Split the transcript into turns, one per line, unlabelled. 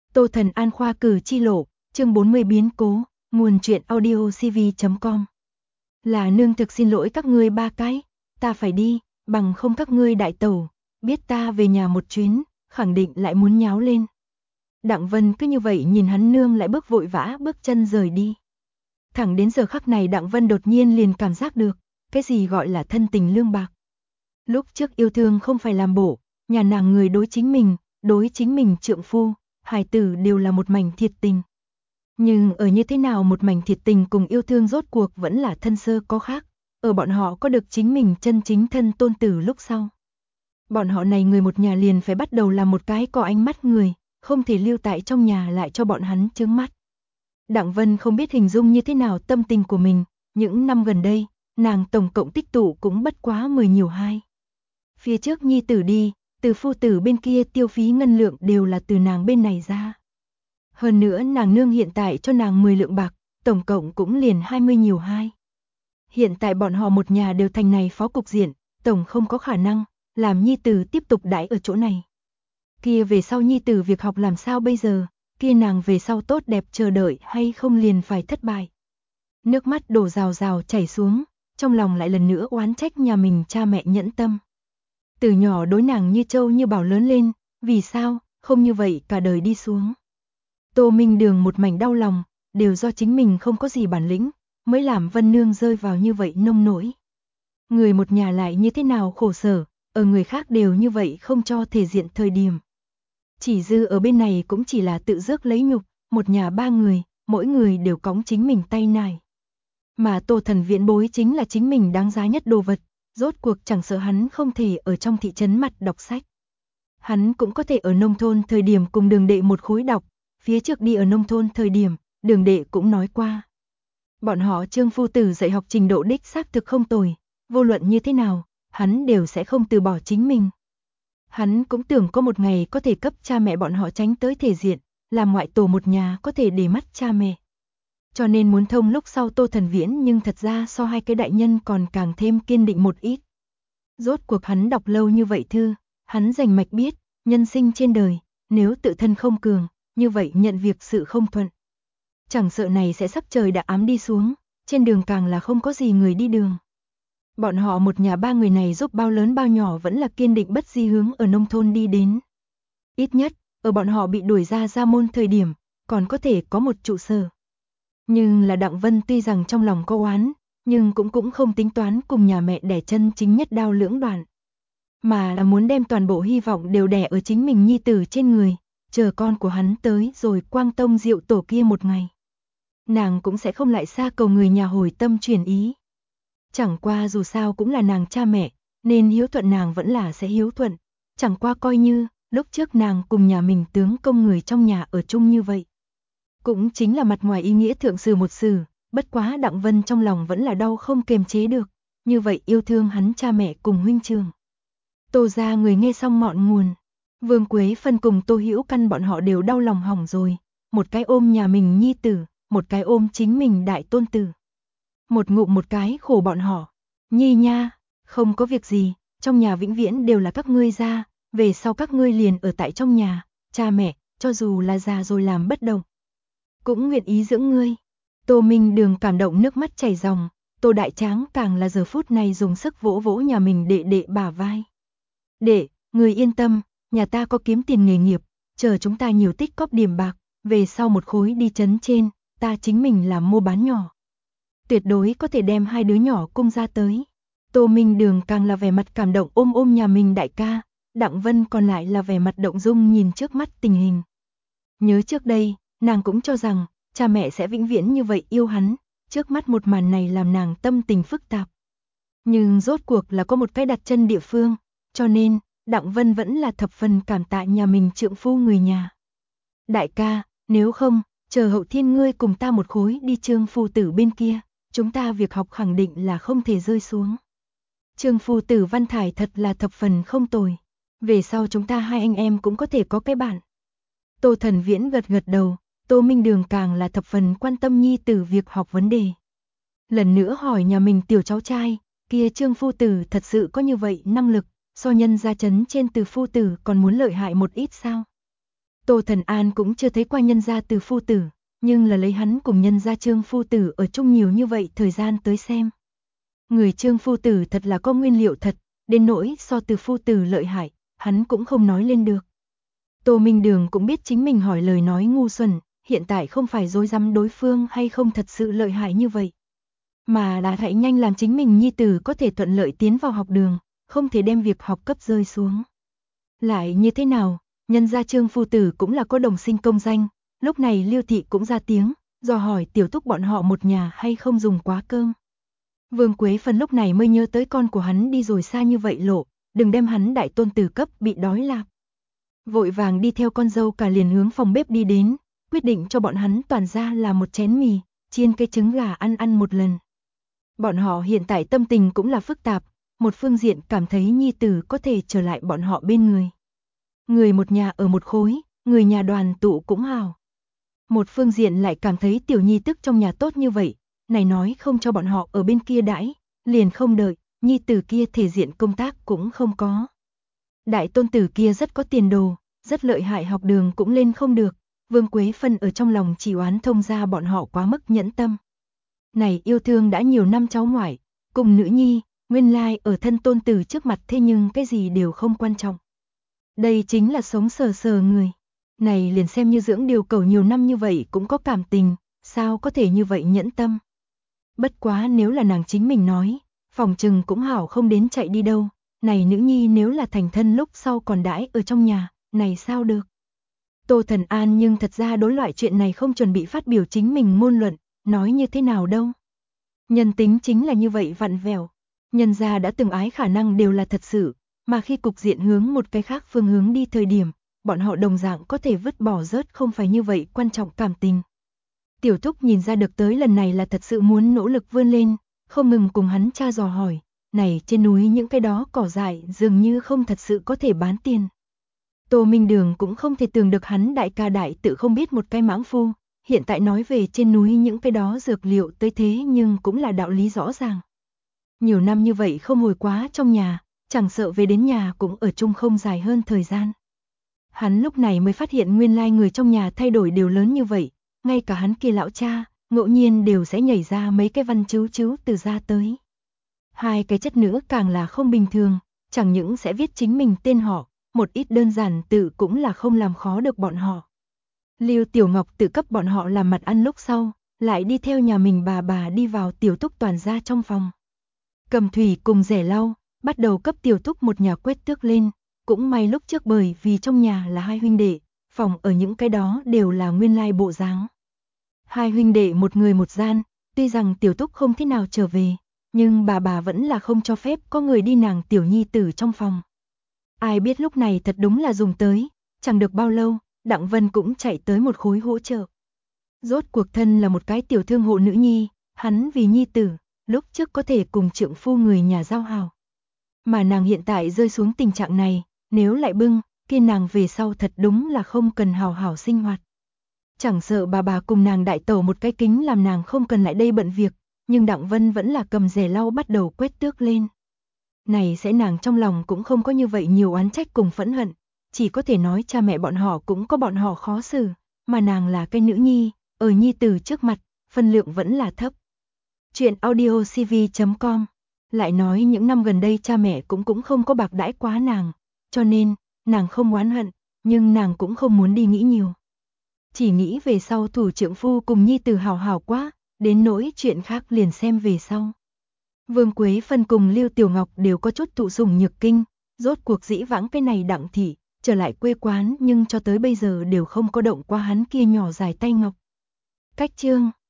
Tô Thần An khoa cử chi lộ, chương 40 biến cố, nguồn truyện audio cv.com. Là nương thực xin lỗi các ngươi ba cái, ta phải đi, bằng không các ngươi đại tẩu, biết ta về nhà một chuyến, khẳng định lại muốn nháo lên. Đặng Vân cứ như vậy nhìn hắn nương lại bước vội vã bước chân rời đi. Thẳng đến giờ khắc này Đặng Vân đột nhiên liền cảm giác được, cái gì gọi là thân tình lương bạc. Lúc trước yêu thương không phải làm bổ, nhà nàng người đối chính mình trượng phu, hài tử đều là một mảnh thiệt tình. Nhưng ở như thế nào một mảnh thiệt tình cùng yêu thương rốt cuộc vẫn là thân sơ có khác, ở bọn họ có được chính mình chân chính thân tôn tử lúc sau. Bọn họ này người một nhà liền phải bắt đầu làm một cái có ánh mắt người, không thể lưu tại trong nhà lại cho bọn hắn chướng mắt. Đặng Vân không biết hình dung như thế nào tâm tình của mình, những năm gần đây, nàng tổng cộng tích tụ cũng bất quá 10 nhiều 2. Phía trước nhi tử đi, từ phu tử bên kia tiêu phí ngân lượng đều là từ nàng bên này ra. Hơn nữa nàng nương hiện tại cho nàng 10 lượng bạc, tổng cộng cũng liền 20 nhiều 2. Hiện tại bọn họ một nhà đều thành này phó cục diện, tổng không có khả năng làm nhi tử tiếp tục đãi ở chỗ này. Kia về sau nhi tử việc học làm sao bây giờ, kia nàng về sau tốt đẹp chờ đợi hay không liền phải thất bại. Nước mắt đổ rào rào chảy xuống, trong lòng lại lần nữa oán trách nhà mình cha mẹ nhẫn tâm. Từ nhỏ đối nàng như trâu như bảo lớn lên, vì sao, không như vậy cả đời đi xuống. Tô Minh Đường một mảnh đau lòng, đều do chính mình không có gì bản lĩnh, mới làm Vân Nương rơi vào như vậy nông nỗi. Người một nhà lại như thế nào khổ sở, ở người khác đều như vậy không cho thể diện thời điểm. Chỉ dư ở bên này cũng chỉ là tự rước lấy nhục, một nhà ba người, mỗi người đều cõng chính mình tay nải. Mà Tô Thần Viễn bối chính là chính mình đáng giá nhất đồ vật, rốt cuộc chẳng sợ hắn không thể ở trong thị trấn mặt đọc sách. Hắn cũng có thể ở nông thôn thời điểm cùng Đường đệ một khối đọc, phía trước đi ở nông thôn thời điểm, Đường đệ cũng nói qua. Bọn họ Trương phu tử dạy học trình độ đích xác thực không tồi, vô luận như thế nào, hắn đều sẽ không từ bỏ chính mình. Hắn cũng tưởng có một ngày có thể cấp cha mẹ bọn họ tránh tới thể diện, làm ngoại tổ một nhà có thể để mắt cha mẹ. Cho nên muốn thông lúc sau Tô Thần Viễn nhưng thật ra so hai cái đại nhân còn càng thêm kiên định một ít. Rốt cuộc hắn đọc lâu như vậy thư, hắn rành mạch biết, nhân sinh trên đời, nếu tự thân không cường, như vậy nhận việc sự không thuận. Chẳng sợ này sẽ sắp trời đã ám đi xuống, trên đường càng là không có gì người đi đường. Bọn họ một nhà ba người này giúp bao lớn bao nhỏ vẫn là kiên định bất di hướng ở nông thôn đi đến. Ít nhất, ở bọn họ bị đuổi ra môn thời điểm, còn có thể có một trụ sở. Nhưng là Đặng Vân tuy rằng trong lòng có oán, nhưng cũng không tính toán cùng nhà mẹ đẻ chân chính nhất đao lưỡng đoạn. Mà là muốn đem toàn bộ hy vọng đều đè ở chính mình nhi tử trên người, chờ con của hắn tới rồi quang tông diệu tổ kia một ngày. Nàng cũng sẽ không lại xa cầu người nhà hồi tâm chuyển ý. Chẳng qua dù sao cũng là nàng cha mẹ, nên hiếu thuận nàng vẫn là sẽ hiếu thuận. Chẳng qua coi như, lúc trước nàng cùng nhà mình tướng công người trong nhà ở chung như vậy. Cũng chính là mặt ngoài ý nghĩa thượng sử một sử, bất quá Đặng Vân trong lòng vẫn là đau không kiềm chế được, như vậy yêu thương hắn cha mẹ cùng huynh trường. Tô gia người nghe xong ngọn nguồn, Vương Quế Phân cùng Tô Hữu Căn bọn họ đều đau lòng hỏng rồi, một cái ôm nhà mình nhi tử, một cái ôm chính mình đại tôn tử. Một ngụm một cái khổ bọn họ, nhi nha, không có việc gì, trong nhà vĩnh viễn đều là các ngươi gia, về sau các ngươi liền ở tại trong nhà, cha mẹ, cho dù là già rồi làm bất động, cũng nguyện ý dưỡng ngươi. Tô Minh Đường cảm động nước mắt chảy ròng, Tô Đại Tráng càng là giờ phút này dùng sức vỗ vỗ nhà mình đệ đệ bả vai. Đệ, người yên tâm, nhà ta có kiếm tiền nghề nghiệp, chờ chúng ta nhiều tích cóp điểm bạc, về sau một khối đi trấn trên, ta chính mình làm mua bán nhỏ. Tuyệt đối có thể đem hai đứa nhỏ cung ra tới. Tô Minh Đường càng là vẻ mặt cảm động ôm nhà mình đại ca, Đặng Vân còn lại là vẻ mặt động dung nhìn trước mắt tình hình. Nhớ trước đây, nàng cũng cho rằng, cha mẹ sẽ vĩnh viễn như vậy yêu hắn, trước mắt một màn này làm nàng tâm tình phức tạp. Nhưng rốt cuộc là có một cái đặt chân địa phương, cho nên, Đặng Vân vẫn là thập phần cảm tạ nhà mình trượng phu người nhà. Đại ca, nếu không, chờ hậu thiên ngươi cùng ta một khối đi Trương phu tử bên kia, chúng ta việc học khẳng định là không thể rơi xuống. Trương phu tử văn thải thật là thập phần không tồi, về sau chúng ta hai anh em cũng có thể có cái bạn. Tô Thần Viễn gật gật đầu, Tô Minh Đường càng là thập phần quan tâm nhi tử việc học vấn đề. Lần nữa hỏi nhà mình tiểu cháu trai, kia Trương phu tử thật sự có như vậy năng lực, so nhân gia trấn trên từ phu tử còn muốn lợi hại một ít sao? Tô Thần An cũng chưa thấy qua nhân gia Từ phu tử, nhưng là lấy hắn cùng nhân gia Trương phu tử ở chung nhiều như vậy thời gian tới xem. Người Trương phu tử thật là có nguyên liệu thật, đến nỗi so Từ phu tử lợi hại, hắn cũng không nói lên được. Tô Minh Đường cũng biết chính mình hỏi lời nói ngu xuẩn, hiện tại không phải dối dám đối phương hay không thật sự lợi hại như vậy, mà là hãy nhanh làm chính mình nhi tử có thể thuận lợi tiến vào học đường, không thể đem việc học cấp rơi xuống. Lại như thế nào, nhân gia Trương phu tử cũng là có đồng sinh công danh, lúc này Liêu thị cũng ra tiếng, dò hỏi Tiểu Túc bọn họ một nhà hay không dùng quá cơm. Vương Quế Phân lúc này mới nhớ tới con của hắn đi rồi xa như vậy lộ, đừng đem hắn đại tôn tử cấp bị đói lạc. Vội vàng đi theo con dâu cả liền hướng phòng bếp đi đến, quyết định cho bọn hắn toàn ra là một chén mì, chiên cái trứng gà ăn một lần. Bọn họ hiện tại tâm tình cũng là phức tạp, một phương diện cảm thấy nhi tử có thể trở lại bọn họ bên người. Người một nhà ở một khối, người nhà đoàn tụ cũng hào. Một phương diện lại cảm thấy tiểu nhi tức trong nhà tốt như vậy, này nói không cho bọn họ ở bên kia đãi, liền không đợi, nhi tử kia thể diện công tác cũng không có. Đại tôn tử kia rất có tiền đồ, rất lợi hại, học đường cũng lên không được, Vương Quế Phân ở trong lòng chỉ oán thông ra bọn họ quá mức nhẫn tâm. Này yêu thương đã nhiều năm cháu ngoại, cùng nữ nhi, nguyên lai ở thân tôn tử trước mặt thế nhưng cái gì đều không quan trọng. Đây chính là sống sờ sờ người. Này liền xem như dưỡng điều cầu nhiều năm như vậy cũng có cảm tình, sao có thể như vậy nhẫn tâm. Bất quá nếu là nàng chính mình nói, phòng trừng cũng hảo không đến chạy đi đâu. Này nữ nhi nếu là thành thân lúc sau còn đãi ở trong nhà, này sao được. Tô Thần An nhưng thật ra đối loại chuyện này không chuẩn bị phát biểu chính mình ngôn luận, nói như thế nào đâu. Nhân tính chính là như vậy vặn vẹo, nhân gia đã từng ái khả năng đều là thật sự, mà khi cục diện hướng một cái khác phương hướng đi thời điểm, bọn họ đồng dạng có thể vứt bỏ rớt không phải như vậy quan trọng cảm tình. Tiểu Thúc nhìn ra được tới lần này là thật sự muốn nỗ lực vươn lên, không ngừng cùng hắn cha dò hỏi, này trên núi những cái đó cỏ dại dường như không thật sự có thể bán tiền. Tô Minh Đường cũng không thể tưởng được hắn đại ca đại tự không biết một cái mãng phu, hiện tại nói về trên núi những cái đó dược liệu tới thế nhưng cũng là đạo lý rõ ràng. Nhiều năm như vậy không hồi quá trong nhà, chẳng sợ về đến nhà cũng ở chung không dài hơn thời gian. Hắn lúc này mới phát hiện nguyên lai người trong nhà thay đổi đều lớn như vậy, ngay cả hắn kia lão cha, ngẫu nhiên đều sẽ nhảy ra mấy cái văn chữ từ ra tới. Hai cái chất nữ càng là không bình thường, chẳng những sẽ viết chính mình tên họ, một ít đơn giản tự cũng là không làm khó được bọn họ. Lưu Tiểu Ngọc tự cấp bọn họ làm mặt ăn lúc sau, lại đi theo nhà mình bà đi vào Tiểu Túc toàn ra trong phòng. Cầm thủy cùng rẻ lau, bắt đầu cấp Tiểu Túc một nhà quét tước lên, cũng may lúc trước bởi vì trong nhà là hai huynh đệ, phòng ở những cái đó đều là nguyên lai bộ dáng. Hai huynh đệ một người một gian, tuy rằng Tiểu Túc không thế nào trở về, nhưng bà vẫn là không cho phép có người đi nàng tiểu nhi tử trong phòng. Ai biết lúc này thật đúng là dùng tới, chẳng được bao lâu, Đặng Vân cũng chạy tới một khối hỗ trợ. Rốt cuộc thân là một cái tiểu thương hộ nữ nhi, hắn vì nhi tử, lúc trước có thể cùng trượng phu người nhà giao hảo. Mà nàng hiện tại rơi xuống tình trạng này, nếu lại bưng, kia nàng về sau thật đúng là không cần hào hảo sinh hoạt. Chẳng sợ bà cùng nàng đại tẩu một cái kính làm nàng không cần lại đây bận việc, nhưng Đặng Vân vẫn là cầm rẻ lau bắt đầu quét tước lên. Này sẽ nàng trong lòng cũng không có như vậy nhiều oán trách cùng phẫn hận, chỉ có thể nói cha mẹ bọn họ cũng có bọn họ khó xử, mà nàng là cái nữ nhi, ở nhi tử trước mặt, phân lượng vẫn là thấp. Chuyện audiocv.com. Lại nói những năm gần đây cha mẹ cũng không có bạc đãi quá nàng, cho nên, nàng không oán hận, nhưng nàng cũng không muốn đi nghĩ nhiều. Chỉ nghĩ về sau thủ trượng phu cùng nhi tử hào hào quá, đến nỗi chuyện khác liền xem về sau. Vương Quế Phân cùng Lưu Tiểu Ngọc đều có chút thụ sủng nhược kinh, rốt cuộc dĩ vãng cái này Đặng thị, trở lại quê quán nhưng cho tới bây giờ đều không có động qua hắn kia nhỏ dài tay ngọc. Cách chương